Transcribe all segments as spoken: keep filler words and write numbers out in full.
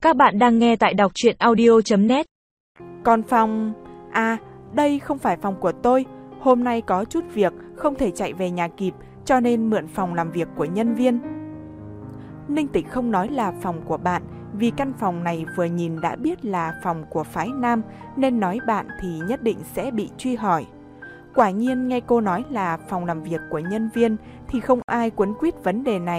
Các bạn đang nghe tại đọc truyện audio chấm net. Còn phòng... À, đây không phải phòng của tôi. Hôm nay có chút việc, không thể chạy về nhà kịp, cho nên mượn phòng làm việc của nhân viên. Ninh Tịch không nói là phòng của bạn, vì căn phòng này vừa nhìn đã biết là phòng của phái nam, nên nói bạn thì nhất định sẽ bị truy hỏi. Quả nhiên nghe cô nói là phòng làm việc của nhân viên thì không ai quấn quýt vấn đề này.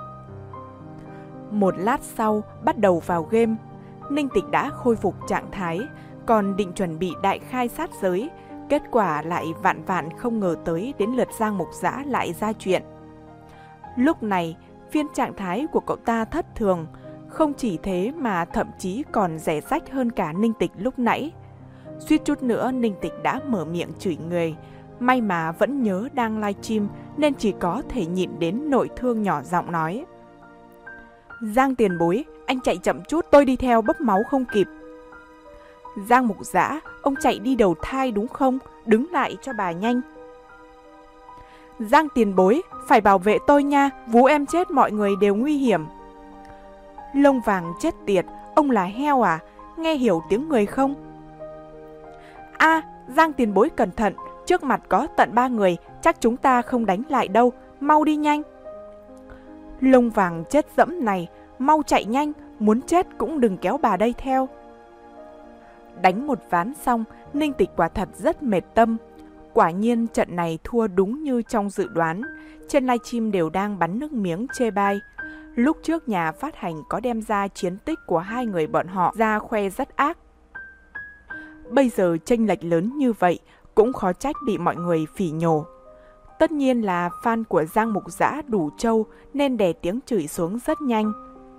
Một lát sau, bắt đầu vào game. Ninh Tịch đã khôi phục trạng thái, còn định chuẩn bị đại khai sát giới. Kết quả lại vạn vạn không ngờ tới đến lượt Giang Mục Dã lại ra chuyện. Lúc này, phiên trạng thái của cậu ta thất thường. Không chỉ thế mà thậm chí còn rẻ rách hơn cả Ninh Tịch lúc nãy. Suýt chút nữa Ninh Tịch đã mở miệng chửi người. May mà vẫn nhớ đang livestream nên chỉ có thể nhịn đến nội thương nhỏ giọng nói: Giang tiền bối, anh chạy chậm chút, tôi đi theo bấp máu không kịp. Giang Mục Dã, ông chạy đi đầu thai đúng không? Đứng lại cho bà nhanh. Giang tiền bối, phải bảo vệ tôi nha, vú em chết mọi người đều nguy hiểm. Lông vàng chết tiệt, ông là heo à? Nghe hiểu tiếng người không? A, à, Giang tiền bối cẩn thận, trước mặt có tận ba người, chắc chúng ta không đánh lại đâu, mau đi nhanh. Lông vàng chết dẫm này, mau chạy nhanh, muốn chết cũng đừng kéo bà đây theo. Đánh một ván xong, Ninh Tịch quả thật rất mệt tâm. Quả nhiên trận này thua đúng như trong dự đoán. Trên livestream đều đang bắn nước miếng chê bai. Lúc trước nhà phát hành có đem ra chiến tích của hai người bọn họ ra khoe rất ác. Bây giờ chênh lệch lớn như vậy, cũng khó trách bị mọi người phỉ nhổ. Tất nhiên là fan của Giang Mục Dã đủ trâu nên đè tiếng chửi xuống rất nhanh.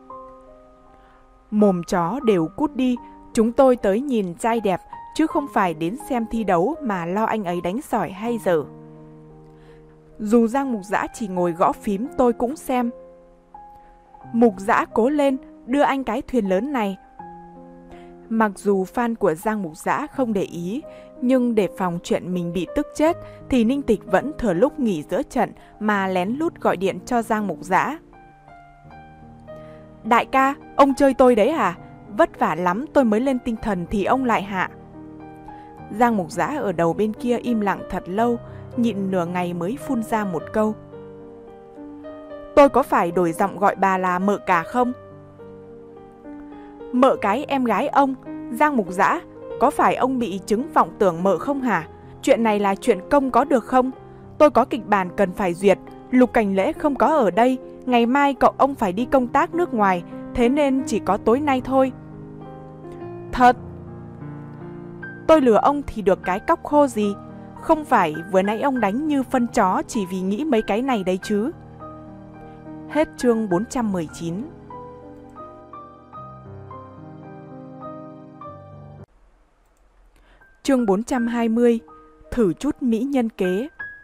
Mồm chó đều cút đi, chúng tôi tới nhìn trai đẹp chứ không phải đến xem thi đấu mà lo anh ấy đánh giỏi hay dở. Dù Giang Mục Dã chỉ ngồi gõ phím tôi cũng xem. Mục Dã cố lên, đưa anh cái thuyền lớn này. Mặc dù fan của Giang Mục Dã không để ý, nhưng để phòng chuyện mình bị tức chết thì Ninh Tịch vẫn thừa lúc nghỉ giữa trận mà lén lút gọi điện cho Giang Mục Dã. Đại ca, ông chơi tôi đấy à? Vất vả lắm tôi mới lên tinh thần thì ông lại hạ. Giang Mục Dã ở đầu bên kia im lặng thật lâu, nhịn nửa ngày mới phun ra một câu. Tôi có phải đổi giọng gọi bà là mợ cả không? Mợ cái em gái ông, Giang Mục Dã, có phải ông bị chứng vọng tưởng mợ không hả? Chuyện này là chuyện công có được không? Tôi có kịch bản cần phải duyệt, Lục Cảnh Lễ không có ở đây, ngày mai cậu ông phải đi công tác nước ngoài, thế nên chỉ có tối nay thôi. Thật? Tôi lừa ông thì được cái cóc khô gì? Không phải vừa nãy ông đánh như phân chó chỉ vì nghĩ mấy cái này đấy chứ. Hết chương bốn trăm mười chín. Chương bốn trăm hai mươi. Thử chút mỹ nhân kế.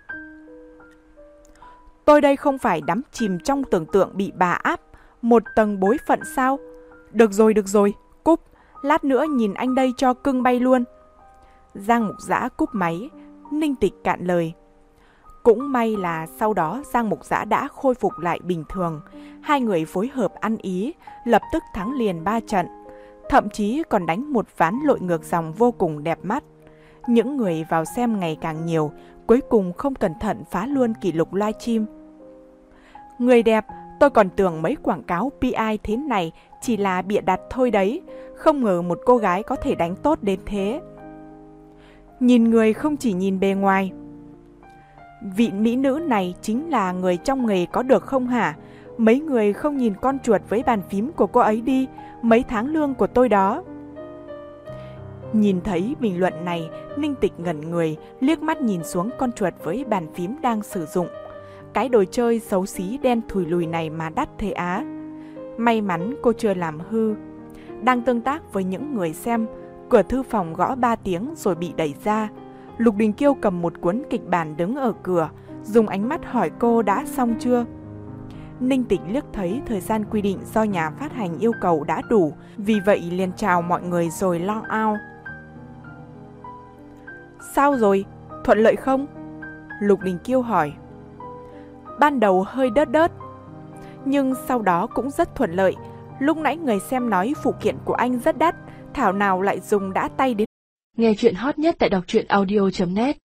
Tôi đây không phải đắm chìm trong tưởng tượng bị bà áp một tầng bối phận sao? Được rồi, được rồi, cúp, lát nữa nhìn anh đây cho cưng bay luôn. Giang Mục Dã cúp máy, Ninh Tịch cạn lời. Cũng may là sau đó Giang Mục Dã đã khôi phục lại bình thường. Hai người phối hợp ăn ý, lập tức thắng liền ba trận. Thậm chí còn đánh một ván lội ngược dòng vô cùng đẹp mắt. Những người vào xem ngày càng nhiều, cuối cùng không cẩn thận phá luôn kỷ lục livestream. Người đẹp, tôi còn tưởng mấy quảng cáo pê i thế này chỉ là bịa đặt thôi đấy. Không ngờ một cô gái có thể đánh tốt đến thế. Nhìn người không chỉ nhìn bề ngoài. Vị mỹ nữ này chính là người trong nghề có được không hả? Mấy người không nhìn con chuột với bàn phím của cô ấy đi, mấy tháng lương của tôi đó. Nhìn thấy bình luận này, Ninh Tịch ngẩn người, liếc mắt nhìn xuống con chuột với bàn phím đang sử dụng. Cái đồ chơi xấu xí đen thùi lùi này mà đắt thế á. May mắn cô chưa làm hư. Đang tương tác với những người xem, cửa thư phòng gõ ba tiếng rồi bị đẩy ra. Lục Đình Kiêu cầm một cuốn kịch bản đứng ở cửa, dùng ánh mắt hỏi cô đã xong chưa. Ninh Tịch liếc thấy thời gian quy định do nhà phát hành yêu cầu đã đủ, vì vậy liền chào mọi người rồi log out. Sao rồi? Thuận lợi không? Lục Đình Kiêu hỏi. Ban đầu hơi đớt đớt, nhưng sau đó cũng rất thuận lợi. Lúc nãy người xem nói phụ kiện của anh rất đắt, thảo nào lại dùng đã tay đến. Nghe chuyện hot nhất tại đọc truyện audio chấm net.